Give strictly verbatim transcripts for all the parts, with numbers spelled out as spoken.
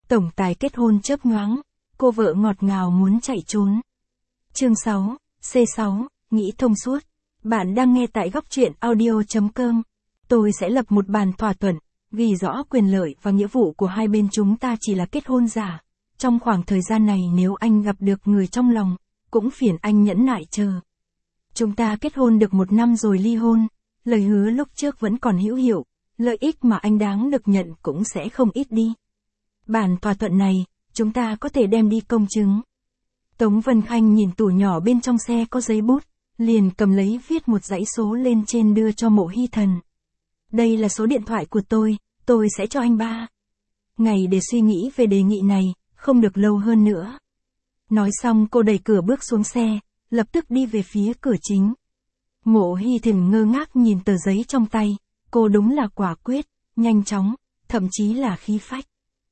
tổng tài kết hôn chớp nhoáng, cô vợ ngọt ngào muốn chạy trốn. Chương sáu, C sáu, nghĩ thông suốt. Bạn đang nghe tại góc truyện audio chấm com. Tôi sẽ lập một bản thỏa thuận, ghi rõ quyền lợi và nghĩa vụ của hai bên, chúng ta chỉ là kết hôn giả. Trong khoảng thời gian này nếu anh gặp được người trong lòng, cũng phiền anh nhẫn nại chờ. Chúng ta kết hôn được một năm rồi ly hôn, lời hứa lúc trước vẫn còn hữu hiệu, lợi ích mà anh đáng được nhận cũng sẽ không ít đi. Bản thỏa thuận này, chúng ta có thể đem đi công chứng. Tống Vân Khanh nhìn tủ nhỏ bên trong xe có giấy bút, liền cầm lấy viết một dãy số lên trên đưa cho Mộ Hy Thần. Đây là số điện thoại của tôi, tôi sẽ cho anh ba ngày để suy nghĩ về đề nghị này, không được lâu hơn nữa. Nói xong cô đẩy cửa bước xuống xe, lập tức đi về phía cửa chính. Mộ Hy Thần ngơ ngác nhìn tờ giấy trong tay, cô đúng là quả quyết, nhanh chóng, thậm chí là khí phách.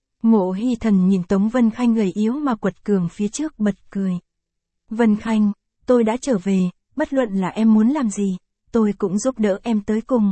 Mộ Hy Thần nhìn Tống Vân Khanh gầy yếu mà quật cường phía trước bật cười. Vân Khanh, tôi đã trở về, bất luận là em muốn làm gì, tôi cũng giúp đỡ em tới cùng.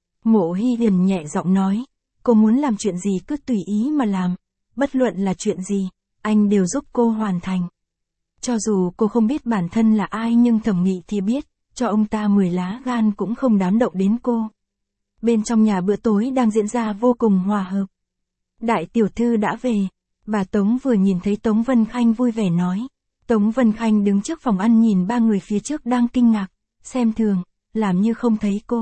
Mộ Hy Thần nhẹ giọng nói, cô muốn làm chuyện gì cứ tùy ý mà làm, bất luận là chuyện gì, anh đều giúp cô hoàn thành. Cho dù cô không biết bản thân là ai nhưng Thẩm Nghị thì biết, cho ông ta mười lá gan cũng không dám động đến cô. Bên trong nhà bữa tối đang diễn ra vô cùng hòa hợp. Đại tiểu thư đã về, bà Tống vừa nhìn thấy Tống Vân Khanh vui vẻ nói. Tống Vân Khanh đứng trước phòng ăn nhìn ba người phía trước đang kinh ngạc, xem thường, làm như không thấy cô.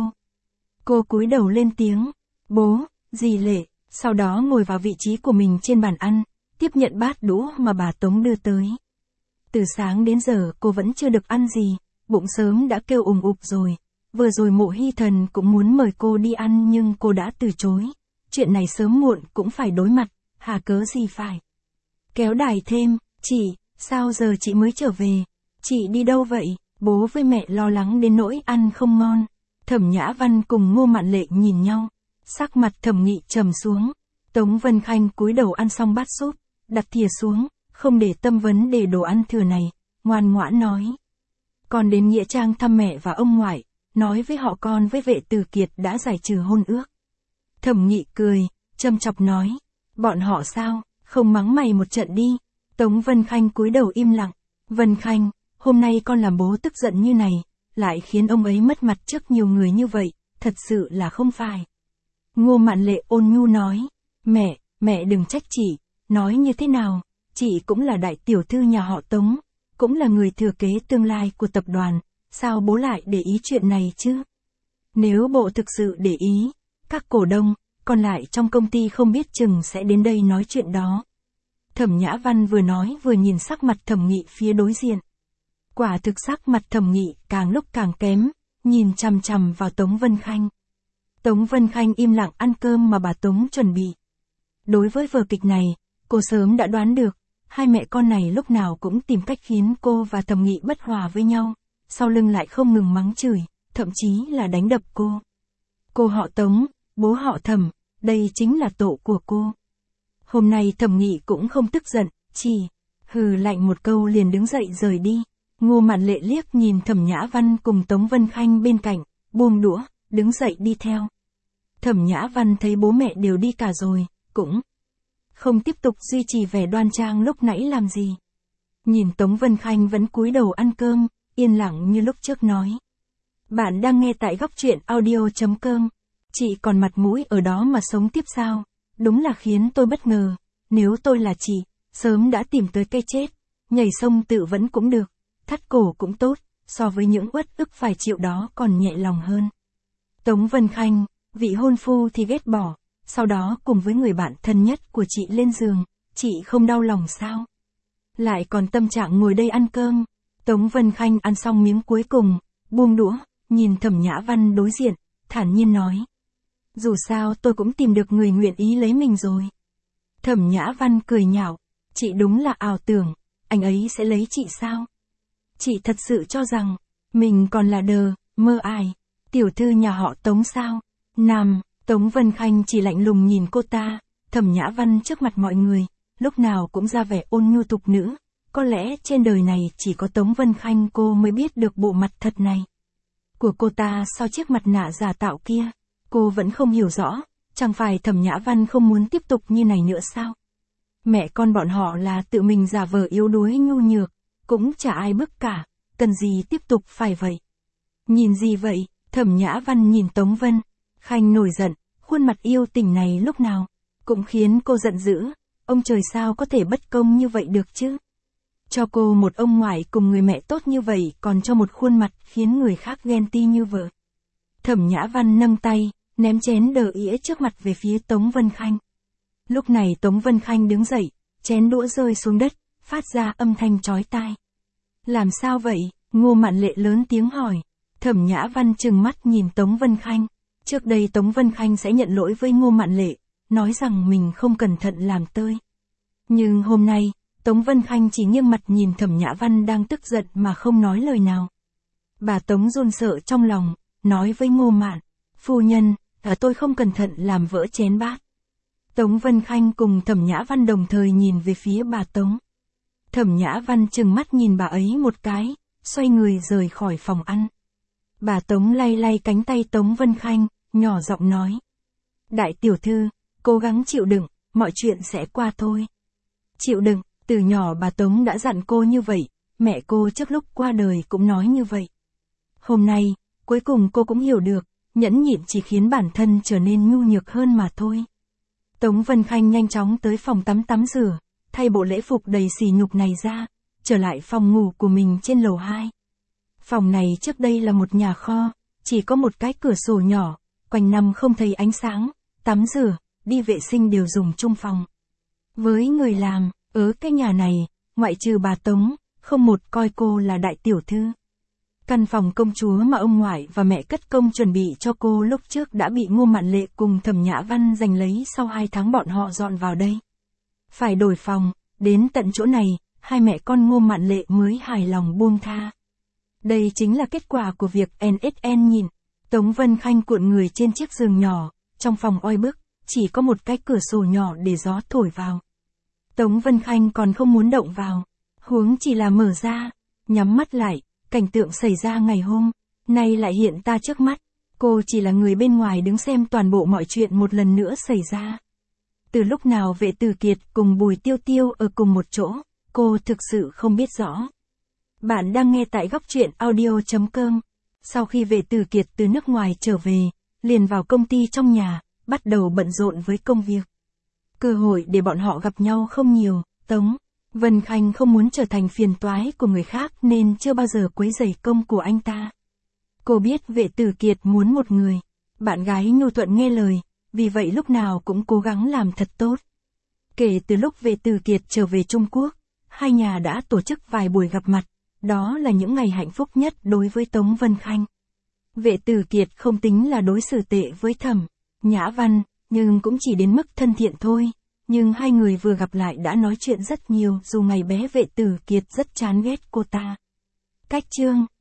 Cô cúi đầu lên tiếng, bố, dì Lệ, sau đó ngồi vào vị trí của mình trên bàn ăn, tiếp nhận bát đũa mà bà Tống đưa tới. Từ sáng đến giờ cô vẫn chưa được ăn gì, bụng sớm đã kêu ùng ục rồi. Vừa rồi Mộ Hy Thần cũng muốn mời cô đi ăn nhưng cô đã từ chối. Chuyện này sớm muộn cũng phải đối mặt, hà cớ gì phải. Kéo đài thêm, chị, sao giờ chị mới trở về? Chị đi đâu vậy? Bố với mẹ lo lắng đến nỗi ăn không ngon. Thẩm Nhã Văn cùng Ngô Mạn Lệ nhìn nhau, sắc mặt Thẩm Nghị trầm xuống. Tống Vân Khanh cúi đầu ăn xong bát súp, đặt thìa xuống, không để tâm vấn đề đồ ăn thừa này, ngoan ngoãn nói. Con đến nghĩa trang thăm mẹ và ông ngoại, nói với họ con với Vệ Tử Kiệt đã giải trừ hôn ước. Thẩm Nghị cười, châm chọc nói, bọn họ sao, không mắng mày một trận đi. Tống Vân Khanh cúi đầu im lặng. Vân Khanh, hôm nay con làm bố tức giận như này, lại khiến ông ấy mất mặt trước nhiều người như vậy, thật sự là không phải. Ngô Mạn Lệ ôn nhu nói, mẹ, mẹ đừng trách chị, nói như thế nào, chị cũng là đại tiểu thư nhà họ Tống, cũng là người thừa kế tương lai của tập đoàn, sao bố lại để ý chuyện này chứ? Nếu bộ thực sự để ý, các cổ đông, còn lại trong công ty không biết chừng sẽ đến đây nói chuyện đó. Thẩm Nhã Văn vừa nói vừa nhìn sắc mặt Thẩm Nghị phía đối diện. Quả thực sắc mặt Thẩm Nghị càng lúc càng kém, nhìn chằm chằm vào Tống Vân Khanh. Tống Vân Khanh im lặng ăn cơm mà bà Tống chuẩn bị. Đối với vở kịch này, cô sớm đã đoán được, hai mẹ con này lúc nào cũng tìm cách khiến cô và Thẩm Nghị bất hòa với nhau, sau lưng lại không ngừng mắng chửi, thậm chí là đánh đập cô. Cô họ Tống, bố họ Thẩm, đây chính là tổ của cô. Hôm nay Thẩm Nghị cũng không tức giận, chỉ hừ lạnh một câu liền đứng dậy rời đi. Ngô Mạn Lệ liếc nhìn Thẩm Nhã Văn cùng Tống Vân Khanh bên cạnh, buông đũa, đứng dậy đi theo. Thẩm Nhã Văn thấy bố mẹ đều đi cả rồi, cũng không tiếp tục duy trì vẻ đoan trang lúc nãy làm gì. Nhìn Tống Vân Khanh vẫn cúi đầu ăn cơm, yên lặng như lúc trước nói. Bạn đang nghe tại góc truyện audio chấm com. Chị còn mặt mũi ở đó mà sống tiếp sao? Đúng là khiến tôi bất ngờ. Nếu tôi là chị, sớm đã tìm tới cái chết. Nhảy sông tự vẫn cũng được, thắt cổ cũng tốt, so với những uất ức phải chịu đó còn nhẹ lòng hơn. Tống Vân Khanh, vị hôn phu thì ghét bỏ, sau đó cùng với người bạn thân nhất của chị lên giường, chị không đau lòng sao? Lại còn tâm trạng ngồi đây ăn cơm. Tống Vân Khanh ăn xong miếng cuối cùng, buông đũa, nhìn Thẩm Nhã Văn đối diện, thản nhiên nói. Dù sao tôi cũng tìm được người nguyện ý lấy mình rồi. Thẩm Nhã Văn cười nhạo, chị đúng là ảo tưởng, anh ấy sẽ lấy chị sao? Chị thật sự cho rằng, mình còn là đờ, mơ ải, tiểu thư nhà họ Tống sao? Nam, Tống Vân Khanh chỉ lạnh lùng nhìn cô ta, Thẩm Nhã Văn trước mặt mọi người, lúc nào cũng ra vẻ ôn nhu thục nữ, có lẽ trên đời này chỉ có Tống Vân Khanh cô mới biết được bộ mặt thật này của cô ta sau chiếc mặt nạ giả tạo kia. Cô vẫn không hiểu rõ, chẳng phải Thẩm Nhã Văn không muốn tiếp tục như này nữa sao? Mẹ con bọn họ là tự mình giả vờ yếu đuối nhu nhược, cũng chả ai bức cả, cần gì tiếp tục phải vậy. Nhìn gì vậy? Thẩm Nhã Văn nhìn Tống Vân Khanh nổi giận, khuôn mặt yêu tình này lúc nào cũng khiến cô giận dữ, ông trời sao có thể bất công như vậy được chứ? Cho cô một ông ngoại cùng người mẹ tốt như vậy còn cho một khuôn mặt khiến người khác ghen ti như vợ. Thẩm Nhã Văn nâng tay, ném chén đờ ỉa trước mặt về phía Tống Vân Khanh. Lúc này Tống Vân Khanh đứng dậy, chén đũa rơi xuống đất, phát ra âm thanh chói tai. Làm sao vậy? Ngô Mạn Lệ lớn tiếng hỏi. Thẩm Nhã Văn trừng mắt nhìn Tống Vân Khanh. Trước đây Tống Vân Khanh sẽ nhận lỗi với Ngô Mạn Lệ, nói rằng mình không cẩn thận làm tơi. Nhưng hôm nay, Tống Vân Khanh chỉ nghiêng mặt nhìn Thẩm Nhã Văn đang tức giận mà không nói lời nào. Bà Tống run sợ trong lòng, nói với Ngô Mạn, phu nhân, à tôi không cẩn thận làm vỡ chén bát. Tống Vân Khanh cùng Thẩm Nhã Văn đồng thời nhìn về phía bà Tống. Thẩm Nhã Văn trừng mắt nhìn bà ấy một cái, xoay người rời khỏi phòng ăn. Bà Tống lay lay cánh tay Tống Vân Khanh, nhỏ giọng nói. Đại tiểu thư, cố gắng chịu đựng, mọi chuyện sẽ qua thôi. Chịu đựng, từ nhỏ bà Tống đã dặn cô như vậy, mẹ cô trước lúc qua đời cũng nói như vậy. Hôm nay, cuối cùng cô cũng hiểu được, nhẫn nhịn chỉ khiến bản thân trở nên nhu nhược hơn mà thôi. Tống Vân Khanh nhanh chóng tới phòng tắm tắm rửa, thay bộ lễ phục đầy sỉ nhục này ra, trở lại phòng ngủ của mình trên lầu hai. Phòng này trước đây là một nhà kho, chỉ có một cái cửa sổ nhỏ, quanh năm không thấy ánh sáng, tắm rửa, đi vệ sinh đều dùng chung phòng. Với người làm, ở cái nhà này, ngoại trừ bà Tống, không một coi cô là đại tiểu thư. Căn phòng công chúa mà ông ngoại và mẹ cất công chuẩn bị cho cô lúc trước đã bị Ngô Mạn Lệ cùng Thẩm Nhã Văn giành lấy sau hai tháng bọn họ dọn vào đây. Phải đổi phòng, đến tận chỗ này, hai mẹ con Ngô Mạn Lệ mới hài lòng buông tha. Đây chính là kết quả của việc en ét en nhìn. Tống Vân Khanh cuộn người trên chiếc giường nhỏ, trong phòng oi bức, chỉ có một cái cửa sổ nhỏ để gió thổi vào. Tống Vân Khanh còn không muốn động vào, huống chỉ là mở ra, nhắm mắt lại, cảnh tượng xảy ra ngày hôm nay lại hiện ta trước mắt, cô chỉ là người bên ngoài đứng xem toàn bộ mọi chuyện một lần nữa xảy ra. Từ lúc nào Vệ Tử Kiệt cùng Bùi Tiêu Tiêu ở cùng một chỗ, cô thực sự không biết rõ. Bạn đang nghe tại góc truyện audio chấm com. Sau khi Vệ Tử Kiệt từ nước ngoài trở về, liền vào công ty trong nhà, bắt đầu bận rộn với công việc. Cơ hội để bọn họ gặp nhau không nhiều, Tống Vân Khanh không muốn trở thành phiền toái của người khác nên chưa bao giờ quấy rầy công của anh ta. Cô biết Vệ Tử Kiệt muốn một người, bạn gái nhu thuận nghe lời, vì vậy lúc nào cũng cố gắng làm thật tốt. Kể từ lúc Vệ Tử Kiệt trở về Trung Quốc, hai nhà đã tổ chức vài buổi gặp mặt, đó là những ngày hạnh phúc nhất đối với Tống Vân Khanh. Vệ Tử Kiệt không tính là đối xử tệ với Thẩm Nhã Văn, nhưng cũng chỉ đến mức thân thiện thôi. Nhưng hai người vừa gặp lại đã nói chuyện rất nhiều dù ngày bé Vệ Tử Kiệt rất chán ghét cô ta. Cách chương